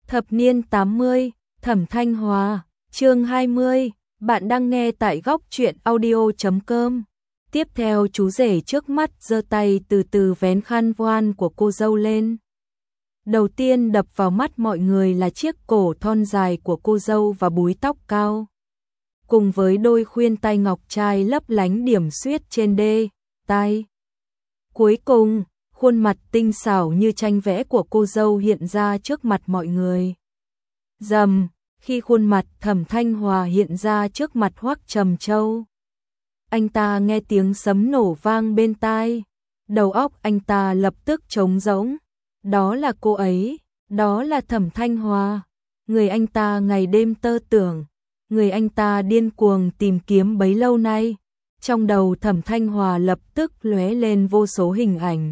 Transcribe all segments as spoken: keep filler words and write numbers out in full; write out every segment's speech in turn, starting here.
Thập niên tám mươi, Thẩm Thanh Hòa, chương hai mươi, bạn đang nghe tại góc truyện audio chấm com. Tiếp theo chú rể trước mắt giơ tay từ từ vén khăn voan của cô dâu lên. Đầu tiên đập vào mắt mọi người là chiếc cổ thon dài của cô dâu và búi tóc cao, cùng với đôi khuyên tai ngọc trai lấp lánh điểm xuyết trên đê tai. Cuối cùng, khuôn mặt tinh xảo như tranh vẽ của cô dâu hiện ra trước mặt mọi người. Rầm, khi khuôn mặt Thẩm Thanh Hòa hiện ra trước mặt Hoắc Trầm Châu, anh ta nghe tiếng sấm nổ vang bên tai, đầu óc anh ta lập tức trống rỗng. Đó là cô ấy, đó là Thẩm Thanh Hòa, người anh ta ngày đêm tơ tưởng, người anh ta điên cuồng tìm kiếm bấy lâu nay. Trong đầu Thẩm Thanh Hòa lập tức lóe lên vô số hình ảnh.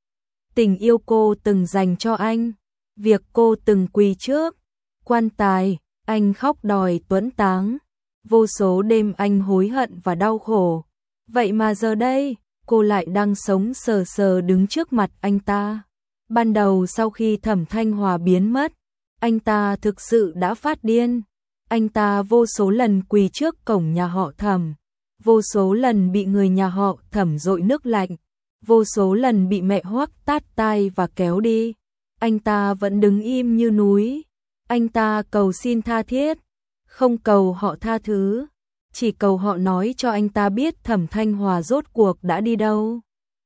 Tình yêu cô từng dành cho anh, việc cô từng quỳ trước quan tài, anh khóc đòi tuẫn táng, vô số đêm anh hối hận và đau khổ. Vậy mà giờ đây, cô lại đang sống sờ sờ đứng trước mặt anh ta. Ban đầu sau khi Thẩm Thanh Hòa biến mất, anh ta thực sự đã phát điên. Anh ta vô số lần quỳ trước cổng nhà họ Thẩm, vô số lần bị người nhà họ Thẩm dội nước lạnh, vô số lần bị mẹ Hoắc tát tai và kéo đi. Anh ta vẫn đứng im như núi. Anh ta cầu xin tha thiết, không cầu họ tha thứ, chỉ cầu họ nói cho anh ta biết Thẩm Thanh Hòa rốt cuộc đã đi đâu.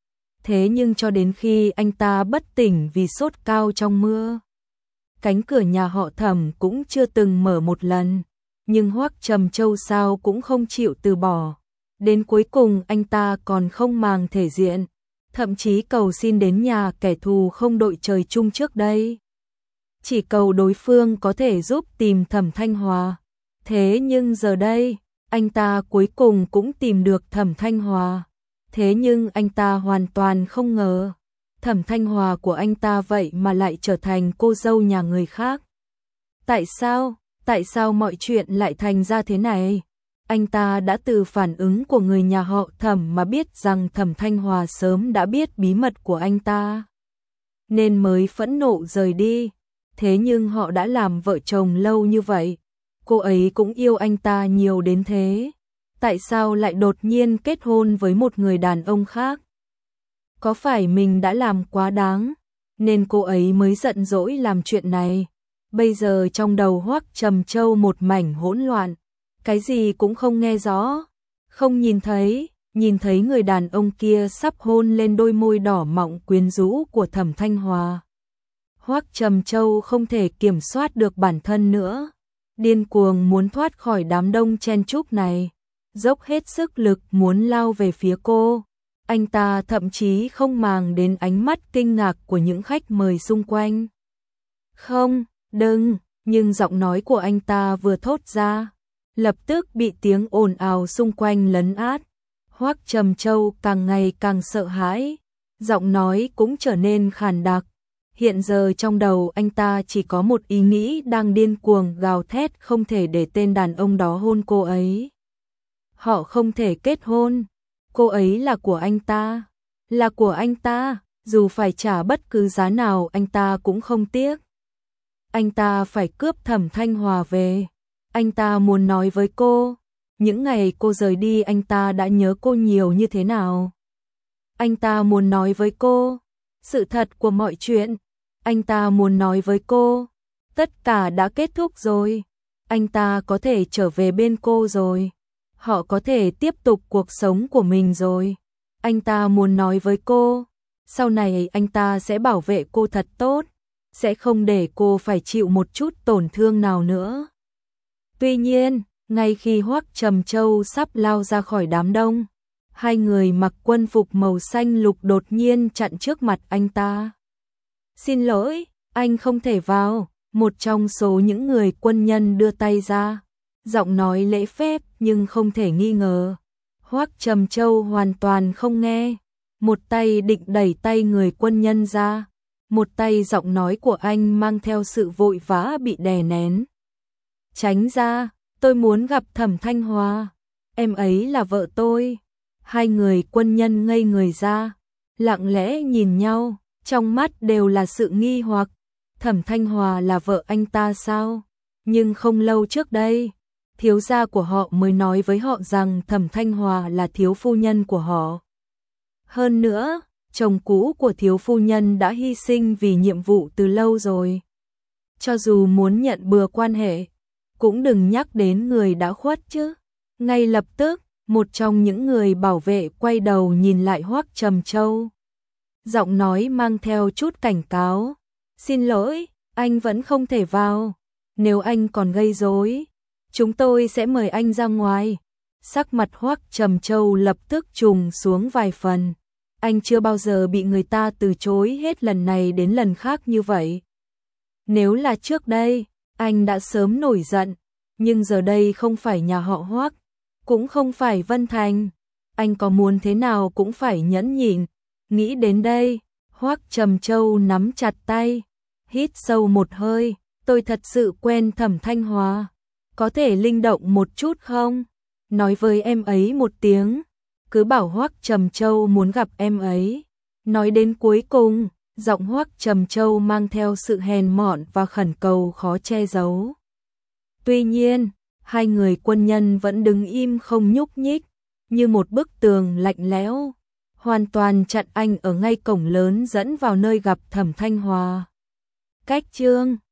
Thế nhưng cho đến khi anh ta bất tỉnh vì sốt cao trong mưa, cánh cửa nhà họ Thẩm cũng chưa từng mở một lần, nhưng Hoắc Trầm Châu sao cũng không chịu từ bỏ. Đến cuối cùng anh ta còn không màng thể diện, thậm chí cầu xin đến nhà kẻ thù không đội trời chung trước đây, chỉ cầu đối phương có thể giúp tìm Thẩm Thanh Hòa. Thế nhưng giờ đây, anh ta cuối cùng cũng tìm được Thẩm Thanh Hòa. Thế nhưng anh ta hoàn toàn không ngờ, Thẩm Thanh Hòa của anh ta vậy mà lại trở thành cô dâu nhà người khác. Tại sao? Tại sao mọi chuyện lại thành ra thế này? Anh ta đã từ phản ứng của người nhà họ Thẩm mà biết rằng Thẩm Thanh Hòa sớm đã biết bí mật của anh ta, nên mới phẫn nộ rời đi. Thế nhưng họ đã làm vợ chồng lâu như vậy, cô ấy cũng yêu anh ta nhiều đến thế. Tại sao lại đột nhiên kết hôn với một người đàn ông khác? Có phải mình đã làm quá đáng, nên cô ấy mới giận dỗi làm chuyện này? Bây giờ trong đầu Hoắc Trầm Châu một mảnh hỗn loạn, cái gì cũng không nghe rõ, không nhìn thấy, nhìn thấy người đàn ông kia sắp hôn lên đôi môi đỏ mọng quyến rũ của Thẩm Thanh Hòa. Hoắc Trầm Châu không thể kiểm soát được bản thân nữa, điên cuồng muốn thoát khỏi đám đông chen chúc này, dốc hết sức lực muốn lao về phía cô. Anh ta thậm chí không màng đến ánh mắt kinh ngạc của những khách mời xung quanh. Không, đừng, nhưng giọng nói của anh ta vừa thốt ra, lập tức bị tiếng ồn ào xung quanh lấn át. Hoắc Trầm Châu càng ngày càng sợ hãi, giọng nói cũng trở nên khàn đặc. Hiện giờ trong đầu anh ta chỉ có một ý nghĩ đang điên cuồng gào thét, không thể để tên đàn ông đó hôn cô ấy. Họ không thể kết hôn, cô ấy là của anh ta, là của anh ta, dù phải trả bất cứ giá nào anh ta cũng không tiếc. Anh ta phải cướp Thẩm Thanh Hòa về. Anh ta muốn nói với cô, những ngày cô rời đi anh ta đã nhớ cô nhiều như thế nào. Anh ta muốn nói với cô sự thật của mọi chuyện. Anh ta muốn nói với cô, tất cả đã kết thúc rồi. Anh ta có thể trở về bên cô rồi. Họ có thể tiếp tục cuộc sống của mình rồi. Anh ta muốn nói với cô, sau này anh ta sẽ bảo vệ cô thật tốt, sẽ không để cô phải chịu một chút tổn thương nào nữa. Tuy nhiên, ngay khi Hoắc Trầm Châu sắp lao ra khỏi đám đông, hai người mặc quân phục màu xanh lục đột nhiên chặn trước mặt anh ta. Xin lỗi, anh không thể vào. Một trong số những người quân nhân đưa tay ra, giọng nói lễ phép nhưng không thể nghi ngờ. Hoắc Trầm Châu hoàn toàn không nghe, một tay định đẩy tay người quân nhân ra, một tay giọng nói của anh mang theo sự vội vã bị đè nén. Tránh ra, tôi muốn gặp Thẩm Thanh Hòa, em ấy là vợ tôi. Hai người quân nhân ngây người ra, lặng lẽ nhìn nhau, trong mắt đều là sự nghi hoặc. Thẩm Thanh Hòa là vợ anh ta sao? Nhưng không lâu trước đây, thiếu gia của họ mới nói với họ rằng Thẩm Thanh Hòa là thiếu phu nhân của họ. Hơn nữa, chồng cũ của thiếu phu nhân đã hy sinh vì nhiệm vụ từ lâu rồi. Cho dù muốn nhận bừa quan hệ, cũng đừng nhắc đến người đã khuất chứ. Ngay lập tức, một trong những người bảo vệ quay đầu nhìn lại Hoắc Trầm Châu. Giọng nói mang theo chút cảnh cáo. Xin lỗi, anh vẫn không thể vào. Nếu anh còn gây rối, chúng tôi sẽ mời anh ra ngoài. Sắc mặt Hoắc Trầm Châu lập tức trùng xuống vài phần. Anh chưa bao giờ bị người ta từ chối hết lần này đến lần khác như vậy. Nếu là trước đây, anh đã sớm nổi giận. Nhưng giờ đây không phải nhà họ Hoắc, cũng không phải Vân Thành. Anh có muốn thế nào cũng phải nhẫn nhịn. Nghĩ đến đây, Hoắc Trầm Châu nắm chặt tay, hít sâu một hơi. Tôi thật sự quen Thẩm Thanh Hòa. Có thể linh động một chút không? Nói với em ấy một tiếng. Cứ bảo Hoắc Trầm Châu muốn gặp em ấy. Nói đến cuối cùng, giọng Hoắc Trầm Châu mang theo sự hèn mọn và khẩn cầu khó che giấu. Tuy nhiên, hai người quân nhân vẫn đứng im không nhúc nhích, như một bức tường lạnh lẽo, hoàn toàn chặn anh ở ngay cổng lớn dẫn vào nơi gặp Thẩm Thanh Hòa. Cách chương